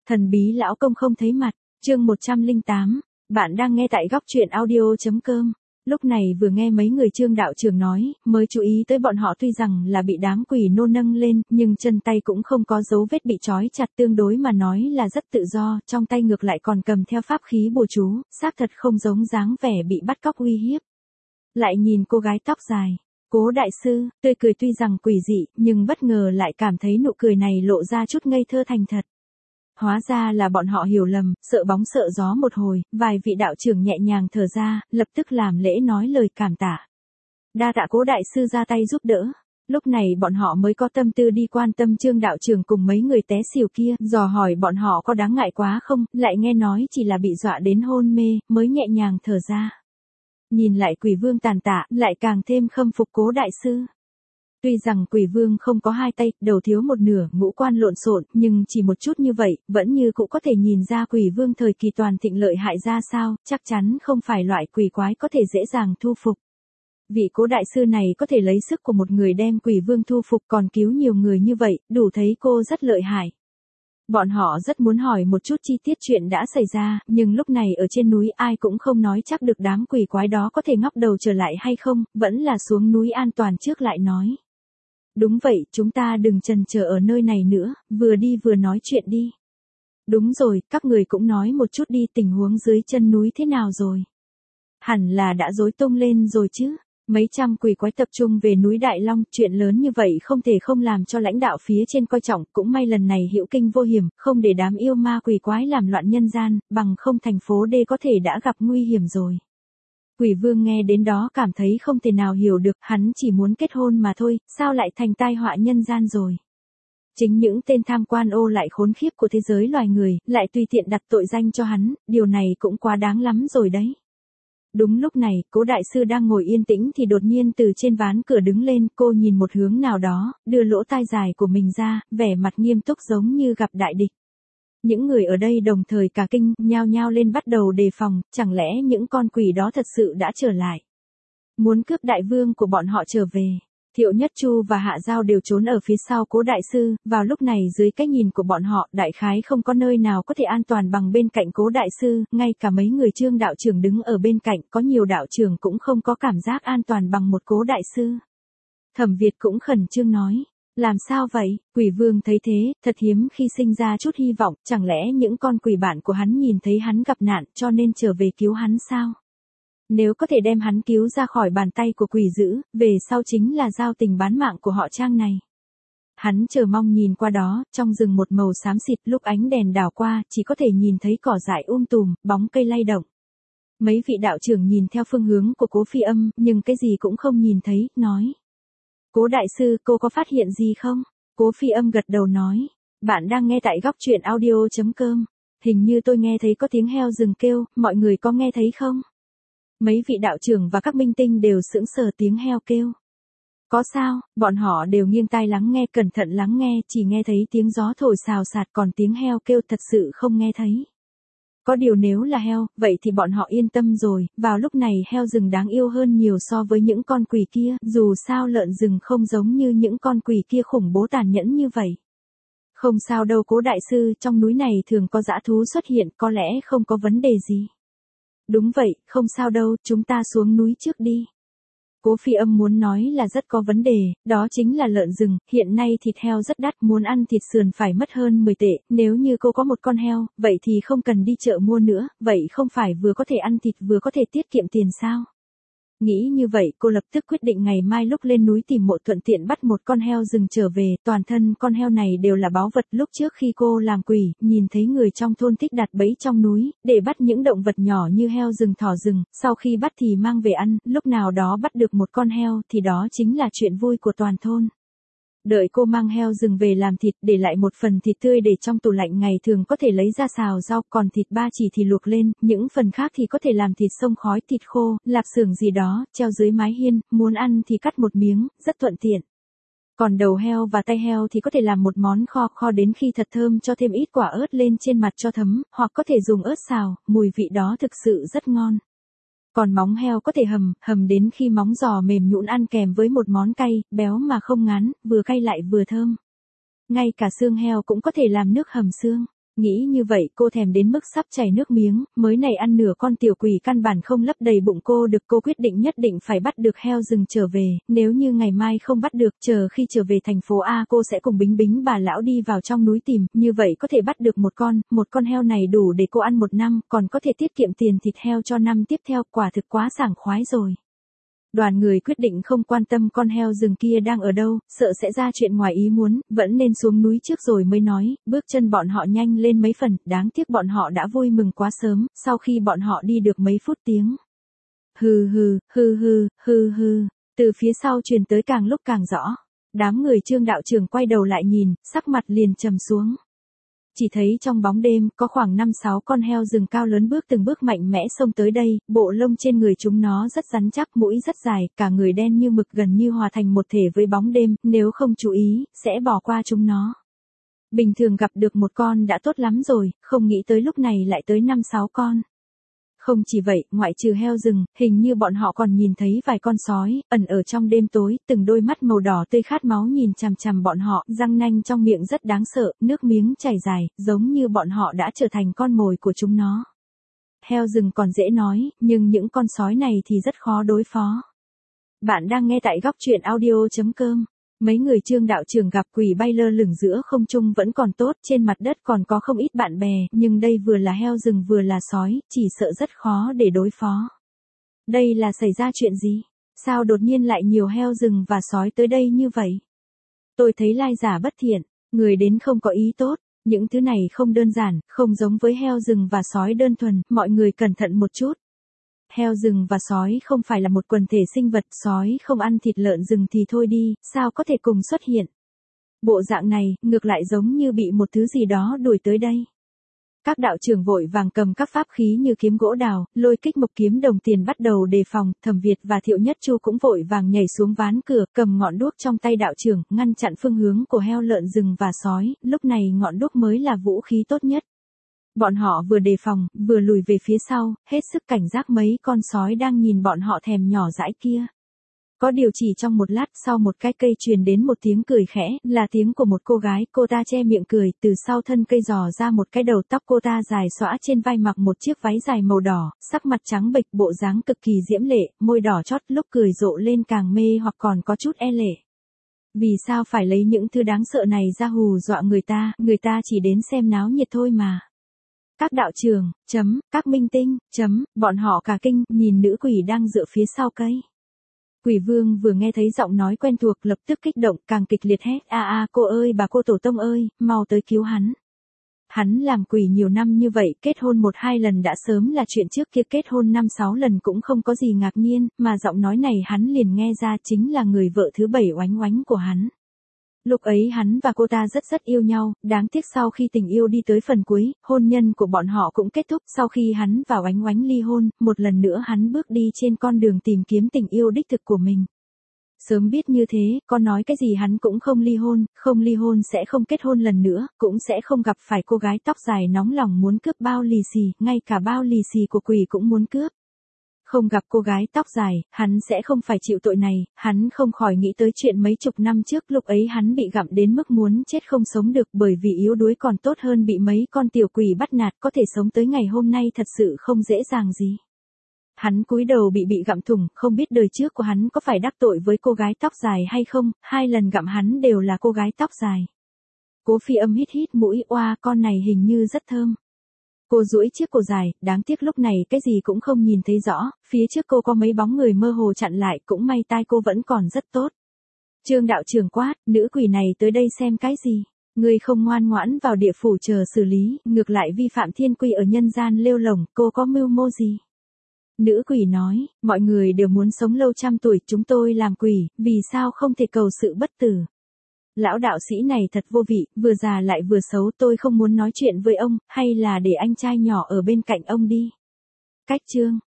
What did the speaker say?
Thần bí lão công không thấy mặt, chương 108, bạn đang nghe tại góc truyện audio.com. Lúc này vừa nghe mấy người Trương đạo trưởng nói, mới chú ý tới bọn họ tuy rằng là bị đám quỷ nô nâng lên, nhưng chân tay cũng không có dấu vết bị trói chặt, tương đối mà nói là rất tự do, trong tay ngược lại còn cầm theo pháp khí bùa chú, xác thật không giống dáng vẻ bị bắt cóc uy hiếp. Lại nhìn cô gái tóc dài, Cố đại sư, tươi cười tuy rằng quỷ dị, nhưng bất ngờ lại cảm thấy nụ cười này lộ ra chút ngây thơ thành thật. Hóa ra là bọn họ hiểu lầm, sợ bóng sợ gió một hồi, vài vị đạo trưởng nhẹ nhàng thở ra, lập tức làm lễ nói lời cảm tạ. Đa tạ Cố đại sư ra tay giúp đỡ. Lúc này bọn họ mới có tâm tư đi quan tâm Trương đạo trưởng cùng mấy người té xỉu kia, dò hỏi bọn họ có đáng ngại quá không, lại nghe nói chỉ là bị dọa đến hôn mê, mới nhẹ nhàng thở ra. Nhìn lại quỷ vương tàn tạ, lại càng thêm khâm phục Cố đại sư. Tuy rằng quỷ vương không có hai tay, đầu thiếu một nửa, ngũ quan lộn xộn, nhưng chỉ một chút như vậy, vẫn như cũng có thể nhìn ra quỷ vương thời kỳ toàn thịnh lợi hại ra sao, chắc chắn không phải loại quỷ quái có thể dễ dàng thu phục. Vị Cố đại sư này có thể lấy sức của một người đem quỷ vương thu phục còn cứu nhiều người như vậy, đủ thấy cô rất lợi hại. Bọn họ rất muốn hỏi một chút chi tiết chuyện đã xảy ra, nhưng lúc này ở trên núi ai cũng không nói chắc được đám quỷ quái đó có thể ngóc đầu trở lại hay không, vẫn là xuống núi an toàn trước lại nói. Đúng vậy, chúng ta đừng chần chờ ở nơi này nữa, vừa đi vừa nói chuyện đi. Đúng rồi, các người cũng nói một chút đi, tình huống dưới chân núi thế nào rồi? Hẳn là đã rối tung lên rồi chứ. Mấy trăm quỷ quái tập trung về núi Đại Long, chuyện lớn như vậy không thể không làm cho lãnh đạo phía trên coi trọng, cũng may lần này hữu kinh vô hiểm, không để đám yêu ma quỷ quái làm loạn nhân gian, bằng không thành phố D có thể đã gặp nguy hiểm rồi. Quỷ vương nghe đến đó cảm thấy không thể nào hiểu được, hắn chỉ muốn kết hôn mà thôi, sao lại thành tai họa nhân gian rồi. Chính những tên tham quan ô lại khốn khiếp của thế giới loài người, lại tùy tiện đặt tội danh cho hắn, điều này cũng quá đáng lắm rồi đấy. Đúng lúc này, Cố đại sư đang ngồi yên tĩnh thì đột nhiên từ trên ván cửa đứng lên, cô nhìn một hướng nào đó, đưa lỗ tai dài của mình ra, vẻ mặt nghiêm túc giống như gặp đại địch. Những người ở đây đồng thời cả kinh, nhao nhao lên bắt đầu đề phòng, chẳng lẽ những con quỷ đó thật sự đã trở lại. Muốn cướp đại vương của bọn họ trở về. Thiệu Nhất Chu và Hạ Giao đều trốn ở phía sau Cố đại sư, vào lúc này dưới cái nhìn của bọn họ, đại khái không có nơi nào có thể an toàn bằng bên cạnh Cố đại sư, ngay cả mấy người Trương đạo trưởng đứng ở bên cạnh, có nhiều đạo trưởng cũng không có cảm giác an toàn bằng một Cố đại sư. Thẩm Việt cũng khẩn trương nói, làm sao vậy? Quỷ vương thấy thế, thật hiếm khi sinh ra chút hy vọng, chẳng lẽ những con quỷ bạn của hắn nhìn thấy hắn gặp nạn cho nên trở về cứu hắn sao? Nếu có thể đem hắn cứu ra khỏi bàn tay của quỷ dữ, về sau chính là giao tình bán mạng của họ Trang này. Hắn chờ mong nhìn qua đó, trong rừng một màu xám xịt, lúc ánh đèn đảo qua, chỉ có thể nhìn thấy cỏ dại tùm, bóng cây lay động. Mấy vị đạo trưởng nhìn theo phương hướng của Cố Phi Âm, nhưng cái gì cũng không nhìn thấy, nói. Cố đại sư, cô có phát hiện gì không? Cố Phi Âm gật đầu nói. Bạn đang nghe tại góc truyện audio.com. Hình như tôi nghe thấy có tiếng heo rừng kêu, mọi người có nghe thấy không? Mấy vị đạo trưởng và các minh tinh đều sững sờ tiếng heo kêu. Có sao, bọn họ đều nghiêng tai lắng nghe, cẩn thận lắng nghe, chỉ nghe thấy tiếng gió thổi xào xạc, còn tiếng heo kêu thật sự không nghe thấy. Có điều nếu là heo, vậy thì bọn họ yên tâm rồi, vào lúc này heo rừng đáng yêu hơn nhiều so với những con quỷ kia, dù sao lợn rừng không giống như những con quỷ kia khủng bố tàn nhẫn như vậy. Không sao đâu Cố đại sư, trong núi này thường có dã thú xuất hiện, có lẽ không có vấn đề gì. Đúng vậy, không sao đâu, chúng ta xuống núi trước đi. Cố Phi Âm muốn nói là rất có vấn đề, đó chính là lợn rừng, hiện nay thịt heo rất đắt, muốn ăn thịt sườn phải mất hơn 10 tệ, nếu như cô có một con heo, vậy thì không cần đi chợ mua nữa, vậy không phải vừa có thể ăn thịt vừa có thể tiết kiệm tiền sao? Nghĩ như vậy cô lập tức quyết định ngày mai lúc lên núi tìm mộ thuận tiện bắt một con heo rừng trở về, toàn thân con heo này đều là báu vật. Lúc trước khi cô làm quỷ, nhìn thấy người trong thôn thích đặt bẫy trong núi, để bắt những động vật nhỏ như heo rừng thỏ rừng, sau khi bắt thì mang về ăn, lúc nào đó bắt được một con heo thì đó chính là chuyện vui của toàn thôn. Đợi cô mang heo rừng về làm thịt, để lại một phần thịt tươi để trong tủ lạnh ngày thường có thể lấy ra xào rau, còn thịt ba chỉ thì luộc lên, những phần khác thì có thể làm thịt xông khói, thịt khô, lạp xưởng gì đó, treo dưới mái hiên, muốn ăn thì cắt một miếng, rất thuận tiện. Còn đầu heo và tay heo thì có thể làm một món kho đến khi thật thơm, cho thêm ít quả ớt lên trên mặt cho thấm, hoặc có thể dùng ớt xào, mùi vị đó thực sự rất ngon. Còn móng heo có thể hầm đến khi móng giò mềm nhũn, ăn kèm với một món cay, béo mà không ngán, vừa cay lại vừa thơm. Ngay cả xương heo cũng có thể làm nước hầm xương. Nghĩ như vậy cô thèm đến mức sắp chảy nước miếng, mới này ăn nửa con tiểu quỷ căn bản không lấp đầy bụng cô được. Cô quyết định nhất định phải bắt được heo rừng trở về, nếu như ngày mai không bắt được, chờ khi trở về thành phố A cô sẽ cùng Bính Bính bà lão đi vào trong núi tìm, như vậy có thể bắt được một con heo này đủ để cô ăn một năm, còn có thể tiết kiệm tiền thịt heo cho năm tiếp theo, quả thực quá sảng khoái rồi. Đoàn người quyết định không quan tâm con heo rừng kia đang ở đâu, sợ sẽ ra chuyện ngoài ý muốn, vẫn nên xuống núi trước rồi mới nói. Bước chân bọn họ nhanh lên mấy phần, đáng tiếc bọn họ đã vui mừng quá sớm, sau khi bọn họ đi được mấy phút tiếng. Hừ hừ, hừ hừ, hừ hừ, từ phía sau truyền tới càng lúc càng rõ. Đám người Trương đạo trưởng quay đầu lại nhìn, sắc mặt liền trầm xuống. Chỉ thấy trong bóng đêm, có khoảng 5-6 con heo rừng cao lớn từng bước mạnh mẽ xông tới đây, bộ lông trên người chúng nó rất rắn chắc, mũi rất dài, cả người đen như mực gần như hòa thành một thể với bóng đêm, nếu không chú ý, sẽ bỏ qua chúng nó. Bình thường gặp được một con đã tốt lắm rồi, không nghĩ tới lúc này lại tới 5-6 con. Không chỉ vậy, ngoại trừ heo rừng, hình như bọn họ còn nhìn thấy vài con sói, ẩn ở trong đêm tối, từng đôi mắt màu đỏ tươi khát máu nhìn chằm chằm bọn họ, răng nanh trong miệng rất đáng sợ, nước miếng chảy dài, giống như bọn họ đã trở thành con mồi của chúng nó. Heo rừng còn dễ nói, nhưng những con sói này thì rất khó đối phó. Bạn đang nghe tại góc truyện audio.com. Mấy người Trương đạo trưởng gặp quỷ bay lơ lửng giữa không trung vẫn còn tốt, trên mặt đất còn có không ít bạn bè, nhưng đây vừa là heo rừng vừa là sói, chỉ sợ rất khó để đối phó. Đây là xảy ra chuyện gì? Sao đột nhiên lại nhiều heo rừng và sói tới đây như vậy? Tôi thấy lai giả bất thiện, người đến không có ý tốt, những thứ này không đơn giản, không giống với heo rừng và sói đơn thuần, mọi người cẩn thận một chút. Heo rừng và sói không phải là một quần thể sinh vật, sói không ăn thịt lợn rừng thì thôi đi, sao có thể cùng xuất hiện. Bộ dạng này, ngược lại giống như bị một thứ gì đó đuổi tới đây. Các đạo trưởng vội vàng cầm các pháp khí như kiếm gỗ đào, lôi kích mộc kiếm đồng tiền bắt đầu đề phòng, Thẩm Việt và Thiệu Nhất Chu cũng vội vàng nhảy xuống ván cửa, cầm ngọn đuốc trong tay đạo trưởng, ngăn chặn phương hướng của heo lợn rừng và sói, lúc này ngọn đuốc mới là vũ khí tốt nhất. Bọn họ vừa đề phòng, vừa lùi về phía sau, hết sức cảnh giác mấy con sói đang nhìn bọn họ thèm nhỏ dãi kia. Có điều chỉ trong một lát sau một cái cây truyền đến một tiếng cười khẽ, là tiếng của một cô gái, cô ta che miệng cười, từ sau thân cây dò ra một cái đầu tóc cô ta dài xõa trên vai mặc một chiếc váy dài màu đỏ, sắc mặt trắng bệch bộ dáng cực kỳ diễm lệ, môi đỏ chót lúc cười rộ lên càng mê hoặc còn có chút e lệ. Vì sao phải lấy những thứ đáng sợ này ra hù dọa người ta chỉ đến xem náo nhiệt thôi mà. Các đạo trưởng, các minh tinh, bọn họ cả kinh, nhìn nữ quỷ đang dựa phía sau cây. Quỷ vương vừa nghe thấy giọng nói quen thuộc lập tức kích động, càng kịch liệt hét, cô ơi bà cô tổ tông ơi, mau tới cứu hắn. Hắn làm quỷ nhiều năm như vậy, kết hôn 1-2 lần đã sớm là chuyện trước kia, kết hôn 5-6 lần cũng không có gì ngạc nhiên, mà giọng nói này hắn liền nghe ra chính là người vợ thứ 7 oánh oánh của hắn. Lúc ấy hắn và cô ta rất yêu nhau, đáng tiếc sau khi tình yêu đi tới phần cuối, hôn nhân của bọn họ cũng kết thúc. Sau khi hắn và oánh oánh ly hôn, một lần nữa hắn bước đi trên con đường tìm kiếm tình yêu đích thực của mình. Sớm biết như thế, có nói cái gì hắn cũng không ly hôn sẽ không kết hôn lần nữa, cũng sẽ không gặp phải cô gái tóc dài nóng lòng muốn cướp bao lì xì, ngay cả bao lì xì của quỷ cũng muốn cướp. Không gặp cô gái tóc dài, hắn sẽ không phải chịu tội này, hắn không khỏi nghĩ tới chuyện mấy chục năm trước, lúc ấy hắn bị gặm đến mức muốn chết không sống được, bởi vì yếu đuối còn tốt hơn bị mấy con tiểu quỷ bắt nạt, có thể sống tới ngày hôm nay thật sự không dễ dàng gì. Hắn cúi đầu bị gặm thủng, không biết đời trước của hắn có phải đắc tội với cô gái tóc dài hay không, 2 lần gặm hắn đều là cô gái tóc dài. Cố Phi Âm hít mũi, oa, con này hình như rất thơm. Cô duỗi chiếc cổ dài, đáng tiếc lúc này cái gì cũng không nhìn thấy rõ, phía trước cô có mấy bóng người mơ hồ chặn lại, cũng may tai cô vẫn còn rất tốt. Trương đạo trưởng quát, nữ quỷ này tới đây xem cái gì? Ngươi không ngoan ngoãn vào địa phủ chờ xử lý, ngược lại vi phạm thiên quy ở nhân gian lêu lổng, cô có mưu mô gì? Nữ quỷ nói, mọi người đều muốn sống lâu trăm tuổi, chúng tôi làm quỷ, vì sao không thể cầu sự bất tử? Lão đạo sĩ này thật vô vị, vừa già lại vừa xấu, tôi không muốn nói chuyện với ông, hay là để anh trai nhỏ ở bên cạnh ông đi. Cách chương